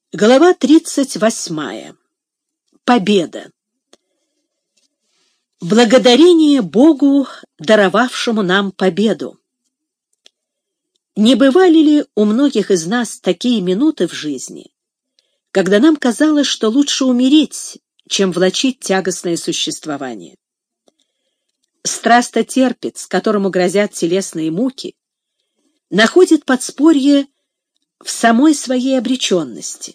Глава 38. Победа. Благодарение Богу, даровавшему нам победу. Не бывали ли у многих из нас такие минуты в жизни, когда нам казалось, что лучше умереть, чем влачить тягостное существование? Страстотерпец, которому грозят телесные муки, находит подспорье в самой своей обреченности.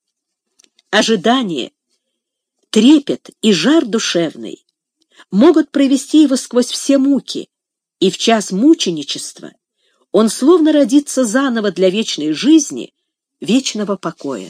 Ожидание, трепет и жар душевный могут провести его сквозь все муки, и в час мученичества он словно родится заново для вечной жизни, вечного покоя.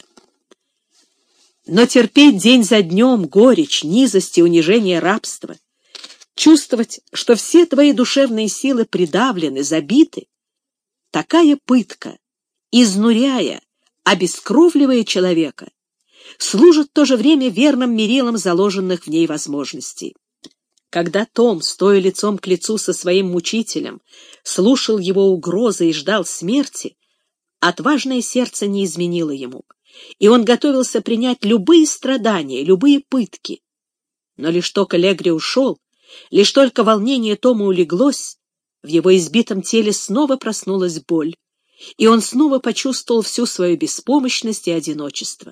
Но терпеть день за днем горечь, низость и унижение рабства, чувствовать, что все твои душевные силы придавлены, забиты, такая пытка, изнуряя, обескровливая человека, служит в то же время верным мерилом заложенных в ней возможностей. Когда Том, стоя лицом к лицу со своим мучителем, слушал его угрозы и ждал смерти, отважное сердце не изменило ему, и он готовился принять любые страдания, любые пытки. Но лишь только Легри ушел, лишь только волнение Тома улеглось, в его избитом теле снова проснулась боль, и он снова почувствовал всю свою беспомощность и одиночество.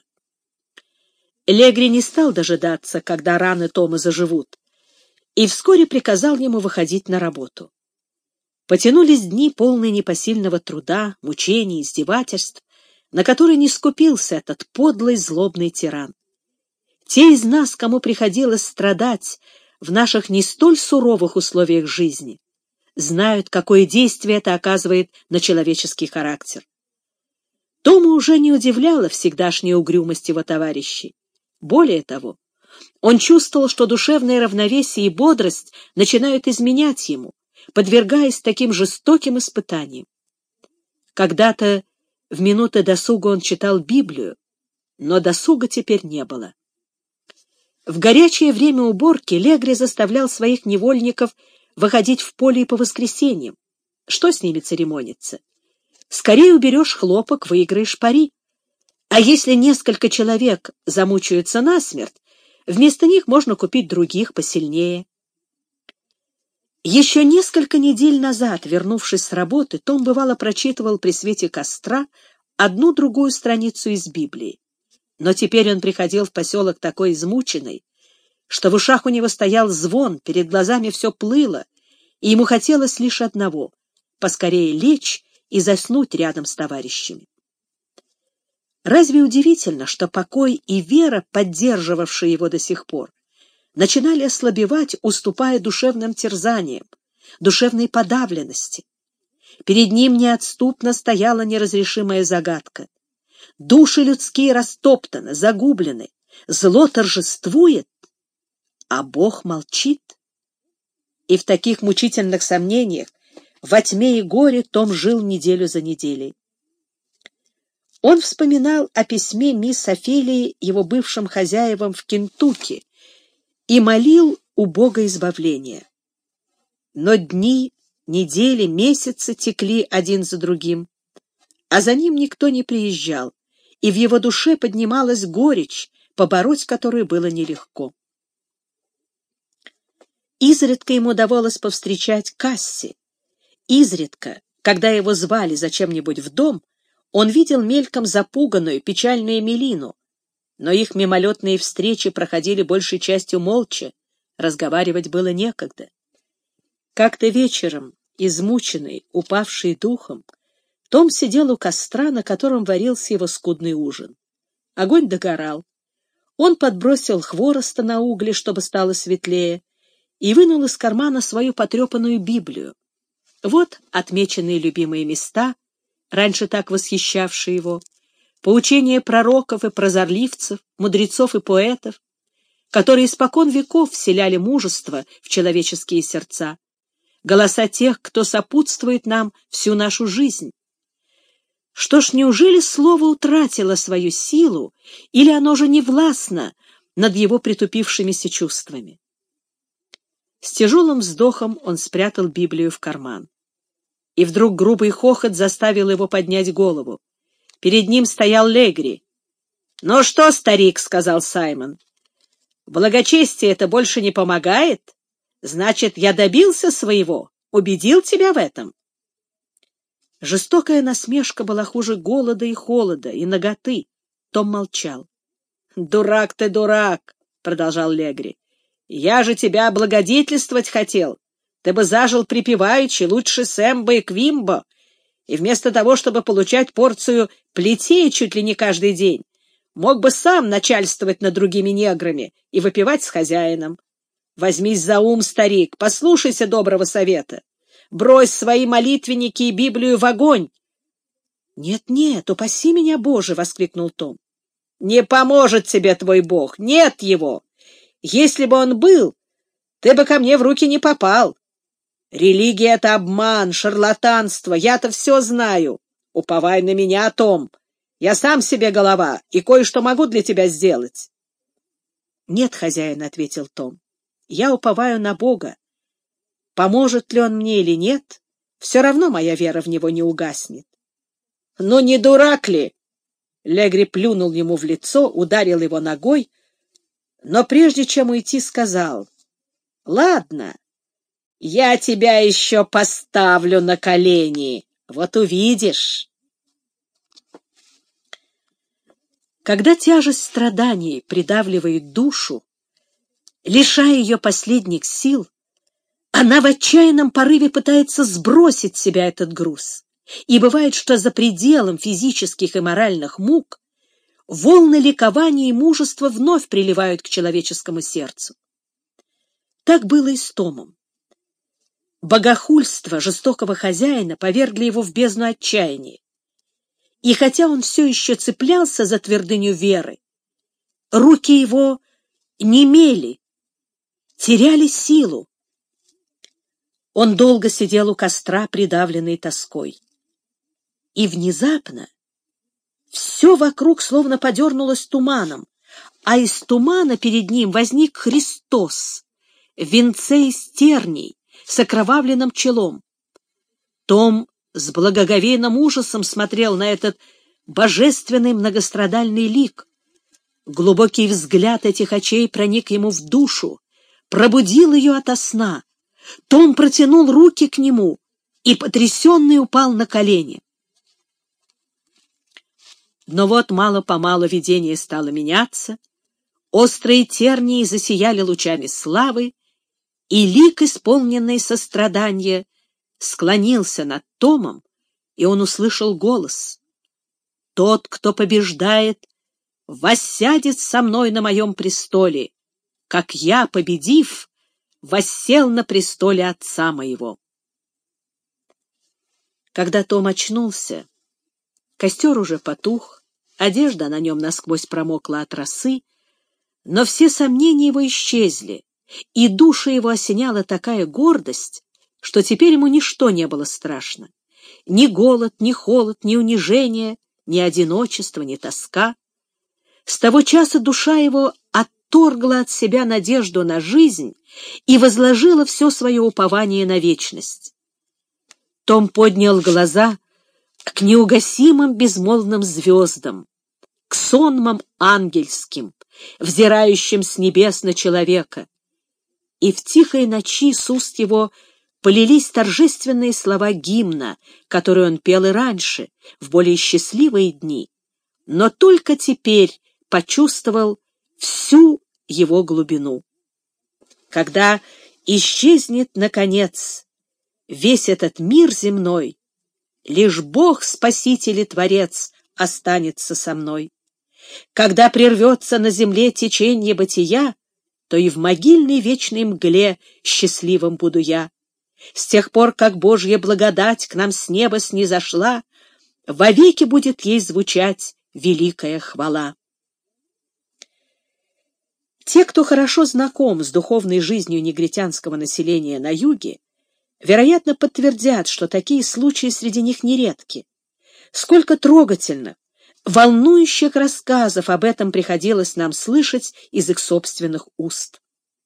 Легри не стал дожидаться, когда раны Тома заживут, и вскоре приказал ему выходить на работу. Потянулись дни, полные непосильного труда, мучений, издевательств, на которые не скупился этот подлый, злобный тиран. Те из нас, кому приходилось страдать в наших не столь суровых условиях жизни, знают, какое действие это оказывает на человеческий характер. Тома уже не удивляла всегдашняя угрюмость его товарищей. Более того, он чувствовал, что душевное равновесие и бодрость начинают изменять ему, подвергаясь таким жестоким испытаниям. Когда-то в минуты досуга он читал Библию, но досуга теперь не было. В горячее время уборки Легри заставлял своих невольников выходить в поле и по воскресеньям. Что с ними церемониться? Скорее уберешь хлопок, выиграешь пари. А если несколько человек замучаются насмерть, вместо них можно купить других посильнее. Еще несколько недель назад, вернувшись с работы, Том бывало прочитывал при свете костра одну-другую страницу из Библии. Но теперь он приходил в поселок такой измученный, что в ушах у него стоял звон, перед глазами все плыло, и ему хотелось лишь одного — поскорее лечь и заснуть рядом с товарищами. Разве удивительно, что покой и вера, поддерживавшие его до сих пор, начинали ослабевать, уступая душевным терзаниям, душевной подавленности? Перед ним неотступно стояла неразрешимая загадка. Души людские растоптаны, загублены, зло торжествует, а Бог молчит. И в таких мучительных сомнениях, во тьме и горе, Том жил неделю за неделей. Он вспоминал о письме мисс Офелии его бывшим хозяевам в Кентукки и молил у Бога избавления. Но дни, недели, месяцы текли один за другим, а за ним никто не приезжал, и в его душе поднималась горечь, побороть которую было нелегко. Изредка ему удавалось повстречать Касси. Изредка, когда его звали зачем-нибудь в дом, он видел мельком запуганную, печальную Эмилину, но их мимолетные встречи проходили большей частью молча, разговаривать было некогда. Как-то вечером, измученный, упавший духом, Том сидел у костра, на котором варился его скудный ужин. Огонь догорал. Он подбросил хвороста на угли, чтобы стало светлее, и вынул из кармана свою потрепанную Библию. Вот отмеченные любимые места, раньше так восхищавшие его, поучения пророков и прозорливцев, мудрецов и поэтов, которые испокон веков вселяли мужество в человеческие сердца, голоса тех, кто сопутствует нам всю нашу жизнь. Что ж, неужели слово утратило свою силу, или оно уже не властно над его притупившимися чувствами? С тяжелым вздохом он спрятал Библию в карман. И вдруг грубый хохот заставил его поднять голову. Перед ним стоял Легри. «Ну что, старик, — сказал Саймон, — благочестие это больше не помогает? Значит, я добился своего, убедил тебя в этом». Жестокая насмешка была хуже голода и холода, и наготы. Том молчал. «Дурак ты, дурак!» — продолжал Легри. «Я же тебя облагодетельствовать хотел. Ты бы зажил припеваючи, лучше Сэмбо и Квимбо, и вместо того, чтобы получать порцию плетей чуть ли не каждый день, мог бы сам начальствовать над другими неграми и выпивать с хозяином. Возьмись за ум, старик, послушайся доброго совета. Брось свои молитвенники и Библию в огонь. — Нет, упаси меня, Боже! — воскликнул Том. — Не поможет тебе твой Бог, нет его. Если бы он был, ты бы ко мне в руки не попал. Религия — это обман, шарлатанство, я-то все знаю. Уповай на меня, Том. Я сам себе голова и кое-что могу для тебя сделать. — Нет, хозяин, — ответил Том, — я уповаю на Бога. Поможет ли он мне или нет, все равно моя вера в него не угаснет. — Ну, не дурак ли? Легри плюнул ему в лицо, ударил его ногой, но прежде чем уйти, сказал: — Ладно, я тебя еще поставлю на колени, вот увидишь. Когда тяжесть страданий придавливает душу, лишая ее последних сил, она в отчаянном порыве пытается сбросить с себя этот груз. И бывает, что за пределом физических и моральных мук волны ликования и мужества вновь приливают к человеческому сердцу. Так было и с Томом. Богохульство жестокого хозяина повергли его в бездну отчаяния. И хотя он все еще цеплялся за твердыню веры, руки его немели, теряли силу. Он долго сидел у костра, придавленный тоской. И внезапно все вокруг словно подернулось туманом, а из тумана перед ним возник Христос в венце из терний, с окровавленным челом. Том с благоговейным ужасом смотрел на этот божественный многострадальный лик. Глубокий взгляд этих очей проник ему в душу, пробудил ее ото сна. Том протянул руки к нему и, потрясенный, упал на колени. Но вот мало-помалу видение стало меняться, острые тернии засияли лучами славы, и лик, исполненный сострадания, склонился над Томом, и он услышал голос: «Тот, кто побеждает, воссядет со мной на моем престоле, как я, победив, воссел на престоле отца моего». Когда Том очнулся, костер уже потух, одежда на нем насквозь промокла от росы, но все сомнения его исчезли, и душу его осеняла такая гордость, что теперь ему ничто не было страшно. Ни голод, ни холод, ни унижение, ни одиночество, ни тоска. С того часа душа его отторгла от себя надежду на жизнь и возложила все свое упование на вечность. Том поднял глаза к неугасимым безмолвным звездам, к сонмам ангельским, взирающим с небес на человека. И в тихой ночи с уст его полились торжественные слова гимна, которые он пел и раньше, в более счастливые дни, но только теперь почувствовал всю его глубину. Когда исчезнет, наконец, весь этот мир земной, лишь Бог, Спаситель и Творец, останется со мной. Когда прервется на земле течение бытия, то и в могильной вечной мгле счастливым буду я. С тех пор, как Божья благодать к нам с неба снизошла, вовеки будет ей звучать великая хвала. Те, кто хорошо знаком с духовной жизнью негритянского населения на юге, вероятно, подтвердят, что такие случаи среди них нередки. Сколько трогательных, волнующих рассказов об этом приходилось нам слышать из их собственных уст.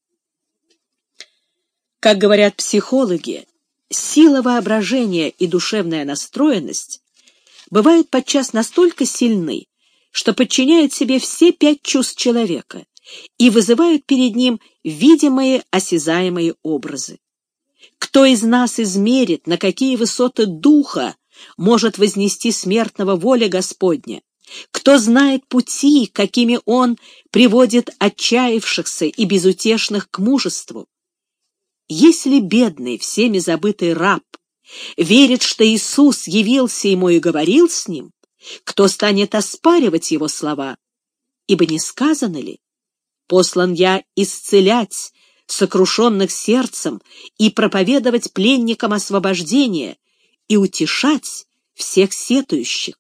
Как говорят психологи, сила воображения и душевная настроенность бывают подчас настолько сильны, что подчиняют себе все 5 чувств человека и вызывают перед ним видимые, осязаемые образы. Кто из нас измерит, на какие высоты духа может вознести смертного воля Господня? Кто знает пути, какими Он приводит отчаявшихся и безутешных к мужеству? Если бедный, всеми забытый раб верит, что Иисус явился ему и говорил с ним, кто станет оспаривать его слова? Ибо не сказано ли: «Послан я исцелять сокрушенных сердцем и проповедовать пленникам освобождение и утешать всех сетующих».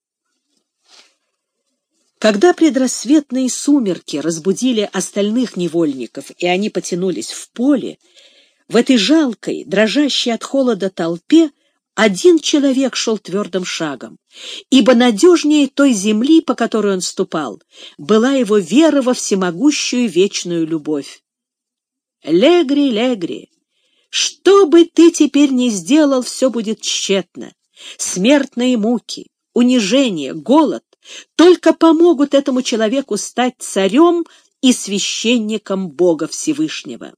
Когда предрассветные сумерки разбудили остальных невольников, и они потянулись в поле, в этой жалкой, дрожащей от холода толпе один человек шел твердым шагом, ибо надежнее той земли, по которой он ступал, была его вера во всемогущую вечную любовь. «Легри, Легри, что бы ты теперь ни сделал, все будет тщетно. Смертные муки, унижение, голод только помогут этому человеку стать царем и священником Бога Всевышнего».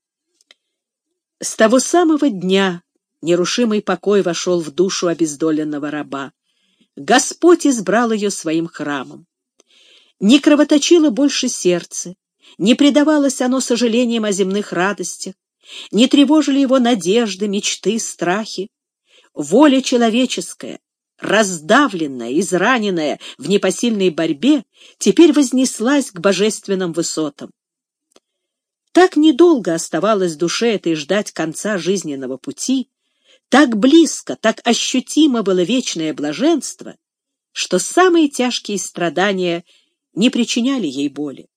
С того самого дня нерушимый покой вошел в душу обездоленного раба. Господь избрал ее своим храмом. Не кровоточило больше сердце, не предавалось оно сожалениям о земных радостях, не тревожили его надежды, мечты, страхи. Воля человеческая, раздавленная, израненная в непосильной борьбе, теперь вознеслась к божественным высотам. Так недолго оставалось душе этой ждать конца жизненного пути, так близко, так ощутимо было вечное блаженство, что самые тяжкие страдания не причиняли ей боли.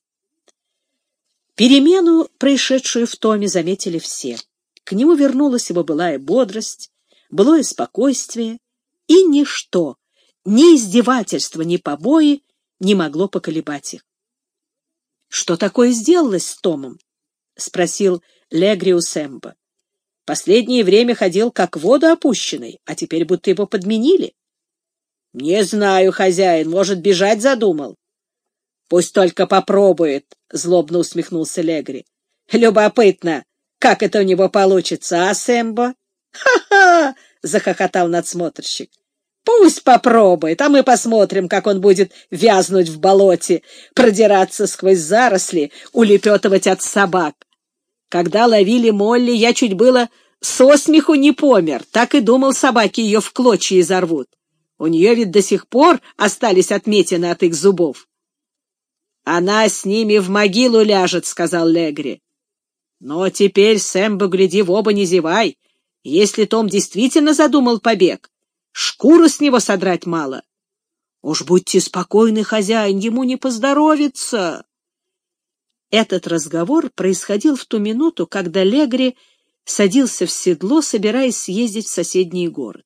Перемену, происшедшую в Томе, заметили все. К нему вернулась его былая бодрость, былое спокойствие, и ничто, ни издевательство, ни побои не могло поколебать их. — Что такое сделалось с Томом? — спросил Легри у Сэмбо. — Последнее время ходил как в воду опущенный, а теперь будто его подменили. — Не знаю, хозяин, может, бежать задумал. — Пусть только попробует, — злобно усмехнулся Легри. — Любопытно, как это у него получится, а, Сэмбо? — Ха-ха! — захохотал надсмотрщик. Пусть попробует, а мы посмотрим, как он будет вязнуть в болоте, продираться сквозь заросли, улепетывать от собак. Когда ловили Молли, я чуть было со смеху не помер, так и думал, собаки ее в клочья изорвут. У нее ведь до сих пор остались отметины от их зубов. — Она с ними в могилу ляжет, — сказал Легри. — Но теперь, Сэмбо, гляди в оба, не зевай. Если Том действительно задумал побег, шкуру с него содрать мало. Уж будьте спокойны, хозяин, ему не поздоровится. Этот разговор происходил в ту минуту, когда Легри садился в седло, собираясь съездить в соседний город.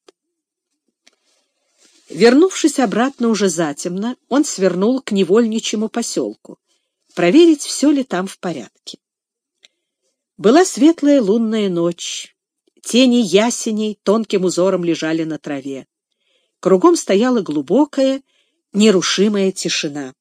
Вернувшись обратно уже затемно, он свернул к невольничьему поселку, проверить, все ли там в порядке. Была светлая лунная ночь. Тени ясеней тонким узором лежали на траве. Кругом стояла глубокая, нерушимая тишина.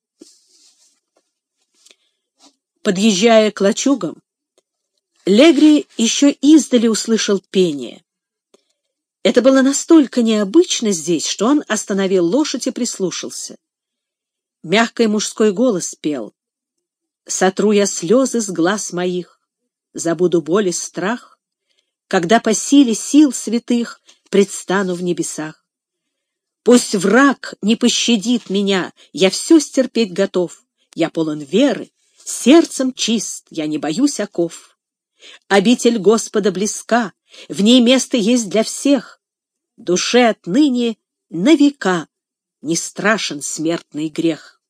Подъезжая к лачугам, Легри еще издали услышал пение. Это было настолько необычно здесь, что он остановил лошадь и прислушался. Мягкий мужской голос пел: «Сотру я слезы с глаз моих, забуду боль и страх, когда по силе сил святых предстану в небесах. Пусть враг не пощадит меня, я все стерпеть готов, я полон веры, сердцем чист, я не боюсь оков. Обитель Господа близка, в ней место есть для всех, душе отныне на века не страшен смертный грех».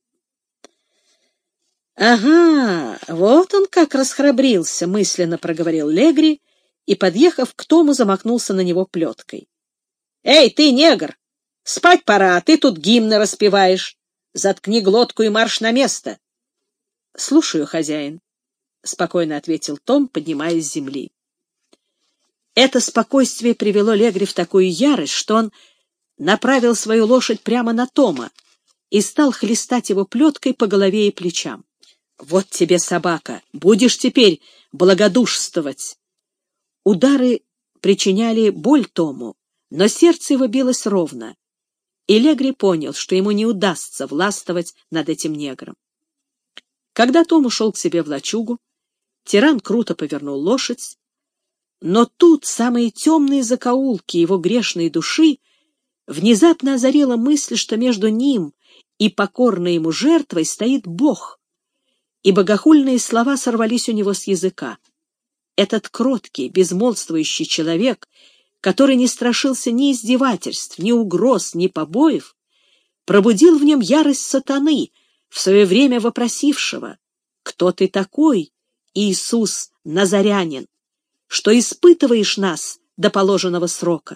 «Ага, вот он как расхрабрился», — мысленно проговорил Легри, и, подъехав к Тому, замахнулся на него плеткой. — Эй, ты, негр! Спать пора, а ты тут гимны распеваешь. Заткни глотку и марш на место. — Слушаю, хозяин, — спокойно ответил Том, поднимаясь с земли. Это спокойствие привело Легри в такую ярость, что он направил свою лошадь прямо на Тома и стал хлестать его плеткой по голове и плечам. «Вот тебе, собака, будешь теперь благодушствовать!» Удары причиняли боль Тому, но сердце его билось ровно, и Легри понял, что ему не удастся властвовать над этим негром. Когда Том ушел к себе в лачугу, тиран круто повернул лошадь, но тут самые темные закоулки его грешной души внезапно озарила мысль, что между ним и покорной ему жертвой стоит Бог, и богохульные слова сорвались у него с языка. Этот кроткий, безмолвствующий человек, который не страшился ни издевательств, ни угроз, ни побоев, пробудил в нем ярость сатаны, в свое время вопросившего: «Кто ты такой, Иисус Назарянин, что испытываешь нас до положенного срока?»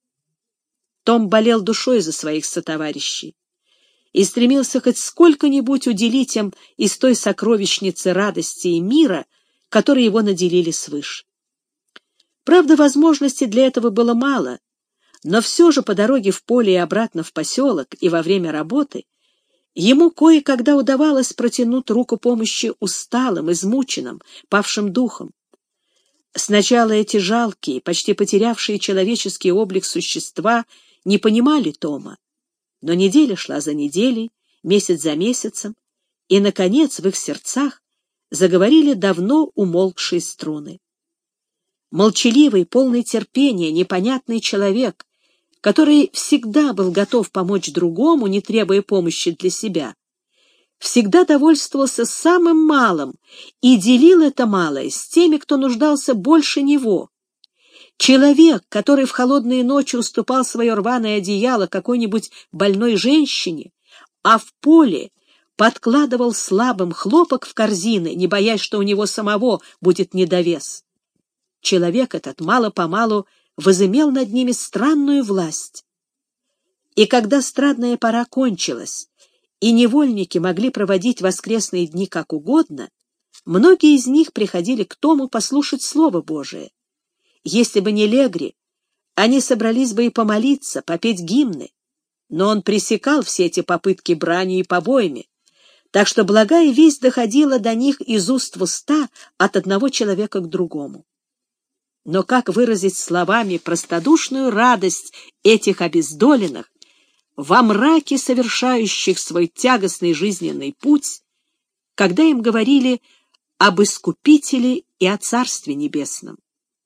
Том болел душой за своих сотоварищей и стремился хоть сколько-нибудь уделить им из той сокровищницы радости и мира, которой его наделили свыше. Правда, возможностей для этого было мало, но все же по дороге в поле и обратно в поселок и во время работы ему кое-когда удавалось протянуть руку помощи усталым, измученным, павшим духом. Сначала эти жалкие, почти потерявшие человеческий облик существа не понимали Тома, но неделя шла за неделей, месяц за месяцем, и, наконец, в их сердцах заговорили давно умолкшие струны. Молчаливый, полный терпения, непонятный человек, который всегда был готов помочь другому, не требуя помощи для себя, всегда довольствовался самым малым и делил это малое с теми, кто нуждался больше него. Человек, который в холодные ночи уступал свое рваное одеяло какой-нибудь больной женщине, а в поле подкладывал слабым хлопок в корзины, не боясь, что у него самого будет недовес. Человек этот мало-помалу возымел над ними странную власть. И когда страдная пора кончилась, и невольники могли проводить воскресные дни как угодно, многие из них приходили к Тому послушать Слово Божие. Если бы не Легри, они собрались бы и помолиться, попеть гимны, но он пресекал все эти попытки бранью и побоями, так что благая весть доходила до них из уст в уста от одного человека к другому. Но как выразить словами простодушную радость этих обездоленных, во мраке совершающих свой тягостный жизненный путь, когда им говорили об Искупителе и о Царстве Небесном?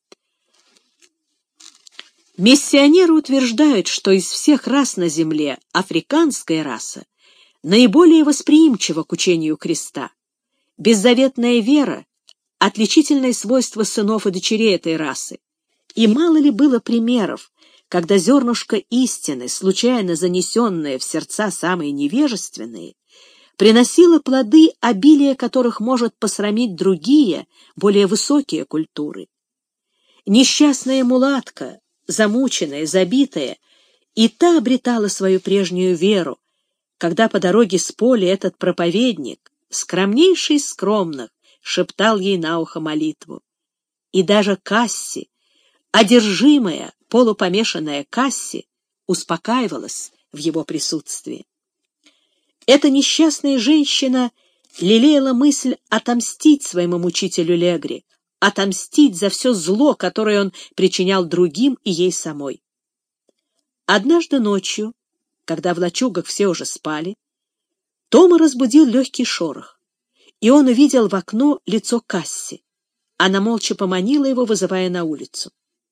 Миссионеры утверждают, что из всех рас на земле африканская раса наиболее восприимчива к учению Христа. Беззаветная вера — отличительное свойство сынов и дочерей этой расы. И мало ли было примеров, когда зернышко истины, случайно занесенное в сердца самые невежественные, приносило плоды, обилие которых может посрамить другие, более высокие культуры. Несчастная мулатка, замученная, забитая, и та обретала свою прежнюю веру, когда по дороге с поля этот проповедник, скромнейший из скромных, шептал ей на ухо молитву. И даже Касси, одержимая, полупомешанная Касси, успокаивалась в его присутствии. Эта несчастная женщина лелеяла мысль отомстить своему мучителю Легри, отомстить за все зло, которое он причинял другим и ей самой. Однажды ночью, когда в лачугах все уже спали, Тома разбудил легкий шорох, и он увидел в окно лицо Касси. Она молча поманила его, вызывая на улицу.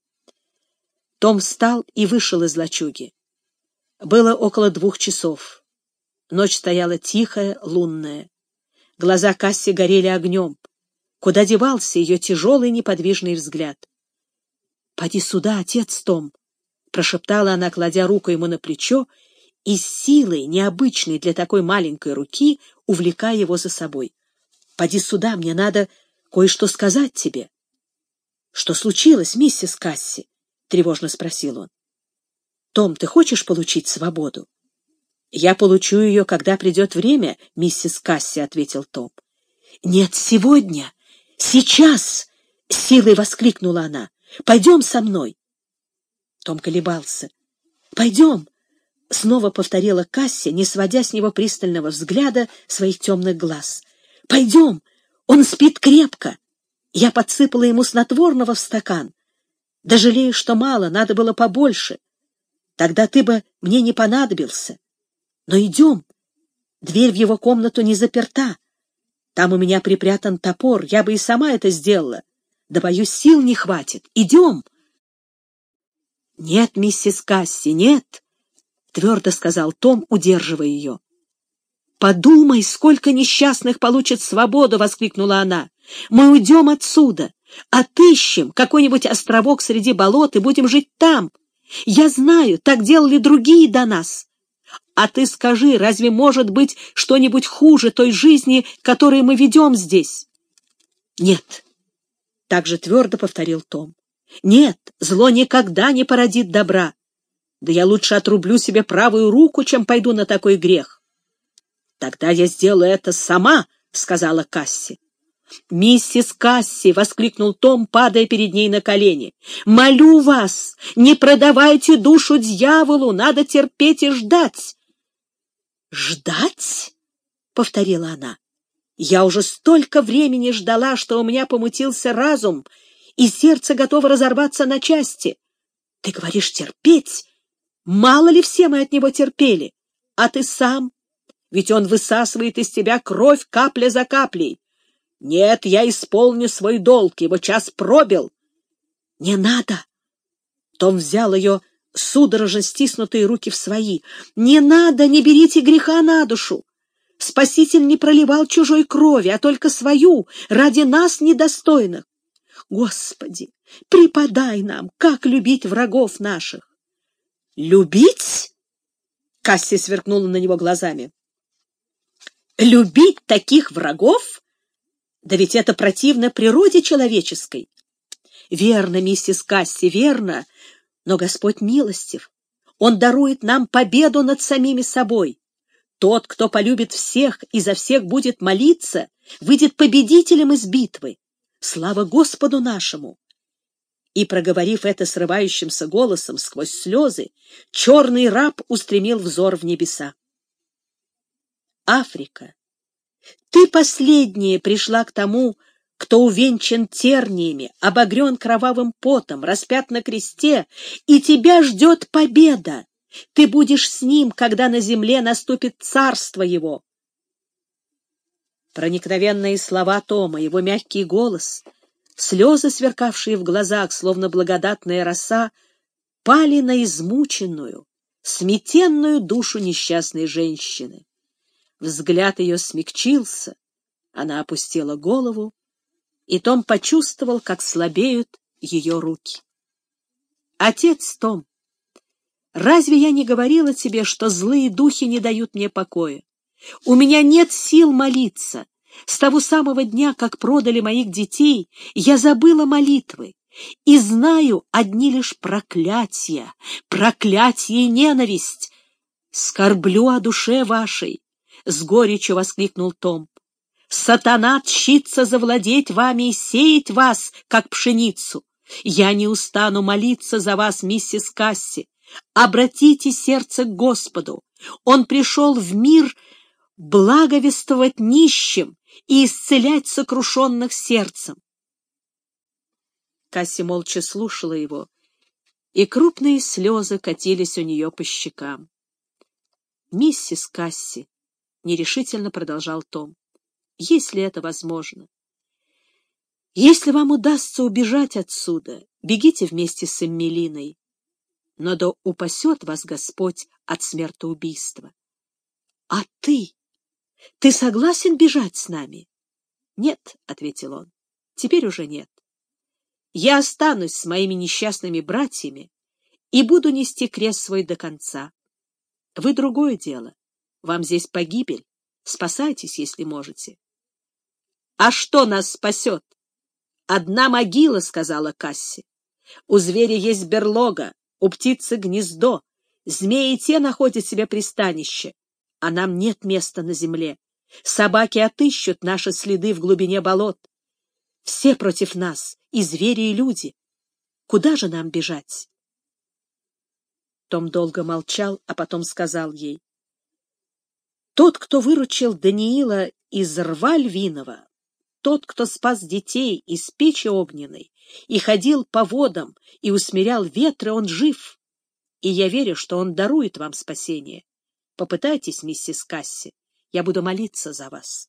Том встал и вышел из лачуги. Было около 2 часов. Ночь стояла тихая, лунная. Глаза Касси горели огнем. Куда девался ее тяжелый неподвижный взгляд? — Поди сюда, отец Том, — прошептала она, кладя руку ему на плечо и с силой, необычной для такой маленькой руки, увлекая его за собой. — Поди сюда, мне надо кое-что сказать тебе. — Что случилось, миссис Касси? — тревожно спросил он. — Том, ты хочешь получить свободу? — Я получу ее, когда придет время, миссис Касси, — ответил Том. — Нет, сегодня, сейчас! — силой воскликнула она. — Пойдем со мной. Том колебался. — Пойдем, снова повторила Касси, не сводя с него пристального взгляда своих темных глаз. «Пойдем! Он спит крепко!» Я подсыпала ему снотворного в стакан. Да жалею, что мало, надо было побольше. Тогда ты бы мне не понадобился. Но идем. Дверь в его комнату не заперта. Там у меня припрятан топор, я бы и сама это сделала. Да, боюсь, сил не хватит. Идем. Нет, миссис Касси, нет, твердо сказал Том, удерживая ее. «Подумай, сколько несчастных получат свободу!» — воскликнула она. «Мы уйдем отсюда, отыщем какой-нибудь островок среди болот и будем жить там. Я знаю, так делали другие до нас. А ты скажи, разве может быть что-нибудь хуже той жизни, которую мы ведем здесь?» «Нет», — так же твердо повторил Том. «Нет, зло никогда не породит добра. Да я лучше отрублю себе правую руку, чем пойду на такой грех». «Тогда я сделаю это сама», — сказала Касси. «Миссис Касси!» — воскликнул Том, падая перед ней на колени. «Молю вас, не продавайте душу дьяволу, надо терпеть и ждать». «Ждать?» — повторила она. «Я уже столько времени ждала, что у меня помутился разум, и сердце готово разорваться на части. Ты говоришь терпеть? Мало ли все мы от него терпели? А ты сам? Ведь он высасывает из тебя кровь капля за каплей. Нет, я исполню свой долг, его час пробил». «Не надо!» Том взял ее судорожно стиснутые руки в свои. «Не надо, не берите греха на душу. Спаситель не проливал чужой крови, а только свою, ради нас недостойных. Господи, преподай нам, как любить врагов наших». «Любить?» — Касси сверкнула на него глазами. «Любить таких врагов? Да ведь это противно природе человеческой». «Верно, миссис Касси, верно, но Господь милостив. Он дарует нам победу над самими собой. Тот, кто полюбит всех и за всех будет молиться, выйдет победителем из битвы. Слава Господу нашему!» И, проговорив это срывающимся голосом сквозь слезы, черный раб устремил взор в небеса. «Африка, ты последняя пришла к тому, кто увенчан терниями, обогрен кровавым потом, распят на кресте, и тебя ждет победа. Ты будешь с ним, когда на земле наступит царство его». Проникновенные слова Тома, его мягкий голос, слезы, сверкавшие в глазах, словно благодатная роса, пали на измученную, сметенную душу несчастной женщины. Взгляд ее смягчился, она опустила голову, и Том почувствовал, как слабеют ее руки. «Отец Том, разве я не говорила тебе, что злые духи не дают мне покоя? У меня нет сил молиться. С того самого дня, как продали моих детей, я забыла молитвы и знаю одни лишь проклятия, проклятие и ненависть. Скорблю о душе вашей», — с горечью воскликнул Том. «Сатана тщится завладеть вами и сеять вас, как пшеницу. Я не устану молиться за вас, миссис Касси. Обратите сердце к Господу. Он пришел в мир благовествовать нищим и исцелять сокрушенных сердцем». Касси молча слушала его, и крупные слезы катились у нее по щекам. «Миссис Касси», — нерешительно продолжал Том, — «если это возможно, если вам удастся убежать отсюда, бегите вместе с Эммелиной, но да упасет вас Господь от смертоубийства. А ты? Ты согласен бежать с нами?» «Нет», — ответил он, — «теперь уже нет. Я останусь с моими несчастными братьями и буду нести крест свой до конца. Вы другое дело. Вам здесь погибель. Спасайтесь, если можете». «А что нас спасет? Одна могила», — сказала Касси. «У зверя есть берлога, у птицы гнездо, змеи те находят себе пристанище, а нам нет места на земле. Собаки отыщут наши следы в глубине болот. Все против нас, и звери, и люди. Куда же нам бежать?» Том долго молчал, а потом сказал ей: «Тот, кто выручил Даниила из рва львиного, тот, кто спас детей из печи огненной и ходил по водам и усмирял ветры, он жив, и я верю, что он дарует вам спасение. Попытайтесь, миссис Касси, я буду молиться за вас».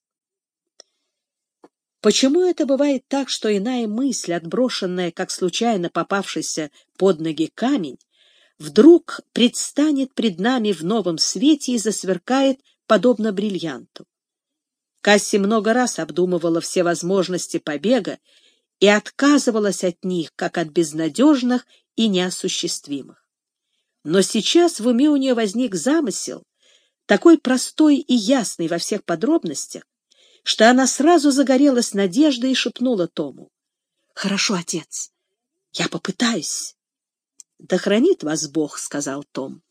Почему это бывает так, что иная мысль, отброшенная, как случайно попавшийся под ноги камень, вдруг предстанет пред нами в новом свете и засверкает, подобно бриллианту? Касси много раз обдумывала все возможности побега и отказывалась от них, как от безнадежных и неосуществимых. Но сейчас в уме у нее возник замысел, такой простой и ясный во всех подробностях, что она сразу загорелась надеждой и шепнула Тому: «Хорошо, отец, я попытаюсь». «Да хранит вас Бог», — сказал Том.